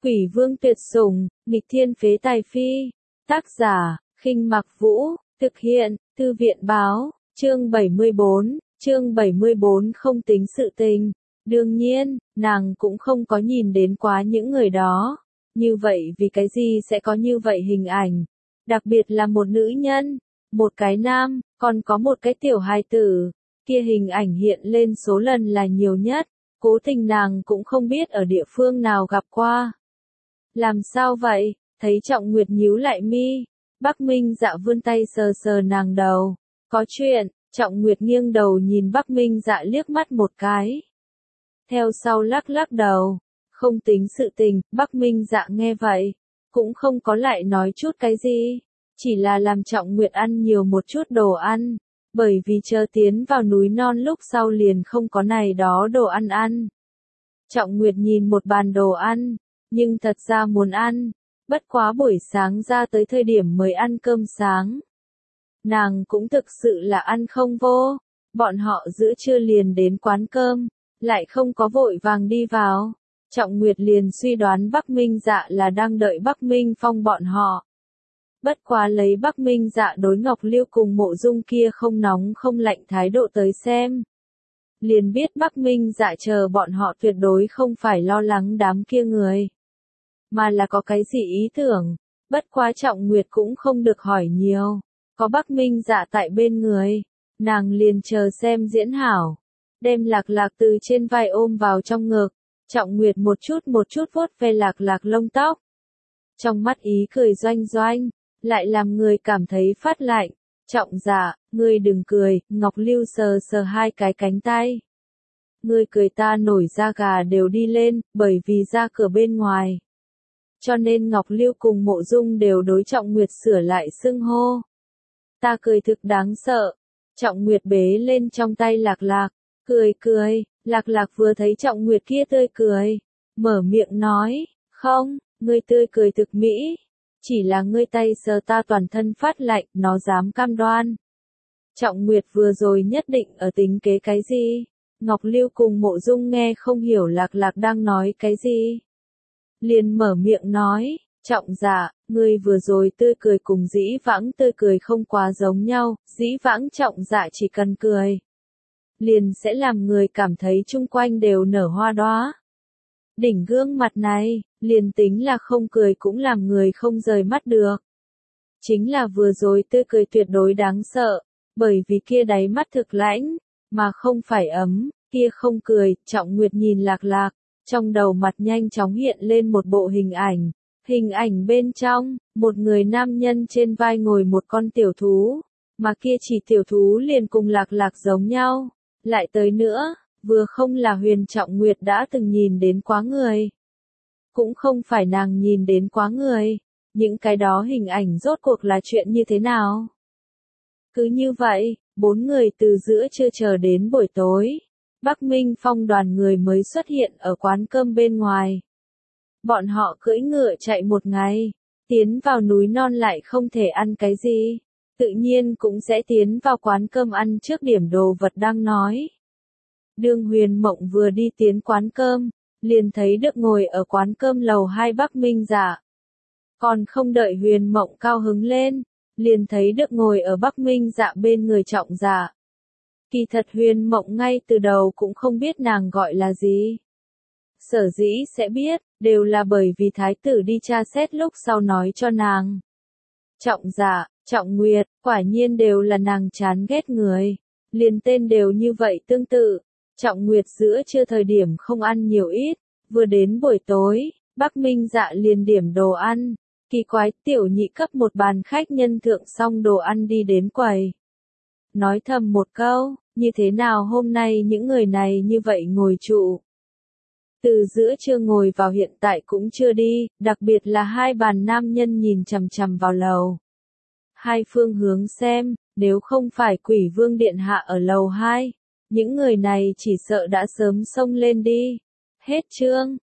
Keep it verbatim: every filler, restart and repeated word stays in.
Quỷ vương tuyệt sủng, nghịch thiên phế tài phi. Tác giả, Khinh Mặc Vũ, thực hiện, Thư viện báo, chương bảy mươi bốn, chương bảy mươi bốn không tính sự tình. Đương nhiên, nàng cũng không có nhìn đến quá những người đó. Như vậy vì cái gì sẽ có như vậy hình ảnh? Đặc biệt là một nữ nhân, một cái nam, còn có một cái tiểu hài tử. Kia hình ảnh hiện lên số lần là nhiều nhất. Cố tình nàng cũng không biết ở địa phương nào gặp qua. Làm sao vậy? Thấy Trọng Nguyệt nhíu lại mi. Bắc Minh Dạ vươn tay sờ sờ nàng đầu. Có chuyện. Trọng Nguyệt nghiêng đầu nhìn Bắc Minh Dạ liếc mắt một cái. Theo sau lắc lắc đầu. Không tính sự tình. Bắc Minh Dạ nghe vậy, cũng không có lại nói chút cái gì. Chỉ là làm Trọng Nguyệt ăn nhiều một chút đồ ăn. Bởi vì chờ tiến vào núi non lúc sau liền không có này đó đồ ăn ăn. Trọng Nguyệt nhìn một bàn đồ ăn, nhưng thật ra muốn ăn, bất quá buổi sáng ra tới thời điểm mới ăn cơm sáng. Nàng cũng thực sự là ăn không vô, bọn họ giữa trưa liền đến quán cơm, lại không có vội vàng đi vào. Trọng Nguyệt liền suy đoán Bắc Minh Dạ là đang đợi Bắc Minh Phong bọn họ. Bất quá lấy Bắc Minh Dạ đối Ngọc Liêu cùng Mộ Dung kia không nóng không lạnh thái độ tới xem. Liền biết Bắc Minh Dạ chờ bọn họ tuyệt đối không phải lo lắng đám kia người. Mà là có cái gì ý tưởng. Bất quá Trọng Nguyệt cũng không được hỏi nhiều. Có Bắc Minh Dạ tại bên người. Nàng liền chờ xem diễn hảo. Đem Lạc Lạc từ trên vai ôm vào trong ngực. Trọng Nguyệt một chút một chút vuốt ve Lạc Lạc lông tóc. Trong mắt ý cười doanh doanh. Lại làm người cảm thấy phát lạnh. Trọng Dạ, ngươi đừng cười. Ngọc Lưu sờ sờ hai cái cánh tay. Ngươi cười ta nổi da gà đều đi lên, bởi vì ra cửa bên ngoài. Cho nên Ngọc Lưu cùng Mộ Dung đều đối Trọng Nguyệt sửa lại xưng hô. Ta cười thực đáng sợ. Trọng Nguyệt bế lên trong tay Lạc Lạc. Cười cười, Lạc Lạc vừa thấy Trọng Nguyệt kia tươi cười. Mở miệng nói, không, ngươi tươi cười thực mỹ. Chỉ là ngươi tay sờ ta toàn thân phát lạnh, nó dám cam đoan. Trọng Nguyệt vừa rồi nhất định ở tính kế cái gì? Ngọc Lưu cùng Mộ Dung nghe không hiểu Lạc Lạc đang nói cái gì. Liền mở miệng nói, Trọng Dạ, ngươi vừa rồi tươi cười cùng dĩ vãng tươi cười không quá giống nhau, dĩ vãng Trọng Dạ chỉ cần cười. Liền sẽ làm người cảm thấy chung quanh đều nở hoa đóa. Đỉnh gương mặt này, liền tính là không cười cũng làm người không rời mắt được. Chính là vừa rồi tươi cười tuyệt đối đáng sợ, bởi vì kia đáy mắt thực lãnh, mà không phải ấm, kia không cười. Trọng Nguyệt nhìn Lạc Lạc, trong đầu mặt nhanh chóng hiện lên một bộ hình ảnh. Hình ảnh bên trong, một người nam nhân trên vai ngồi một con tiểu thú, mà kia chỉ tiểu thú liền cùng Lạc Lạc giống nhau. Lại tới nữa, vừa không là Huyền Trọng Nguyệt đã từng nhìn đến quá người. Cũng không phải nàng nhìn đến quá người. Những cái đó hình ảnh rốt cuộc là chuyện như thế nào? Cứ như vậy, bốn người từ giữa trưa chờ đến buổi tối. Bắc Minh Phong đoàn người mới xuất hiện ở quán cơm bên ngoài. Bọn họ cưỡi ngựa chạy một ngày. Tiến vào núi non lại không thể ăn cái gì. Tự nhiên cũng sẽ tiến vào quán cơm ăn trước điểm đồ vật đang nói. Đương Huyền Mộng vừa đi tiến quán cơm, liền thấy được ngồi ở quán cơm lầu hai Bắc Minh Dạ. Còn không đợi Huyền Mộng cao hứng lên, liền thấy được ngồi ở Bắc Minh Dạ bên người Trọng Dạ. Kỳ thật Huyền Mộng ngay từ đầu cũng không biết nàng gọi là gì. Sở dĩ sẽ biết, đều là bởi vì thái tử đi tra xét lúc sau nói cho nàng. Trọng Dạ, Trọng Nguyệt, quả nhiên đều là nàng chán ghét người. Liền tên đều như vậy tương tự. Trọng Nguyệt giữa trưa thời điểm không ăn nhiều ít, vừa đến buổi tối, Bắc Minh Dạ liền điểm đồ ăn. Kỳ quái, tiểu nhị cấp một bàn khách nhân thượng xong đồ ăn đi đến quầy. Nói thầm một câu, như thế nào hôm nay những người này như vậy ngồi trụ. Từ giữa trưa ngồi vào hiện tại cũng chưa đi, đặc biệt là hai bàn nam nhân nhìn chằm chằm vào lầu. Hai phương hướng xem, nếu không phải Quỷ Vương Điện Hạ ở lầu hai, những người này chỉ sợ đã sớm xông lên đi. Hết chương.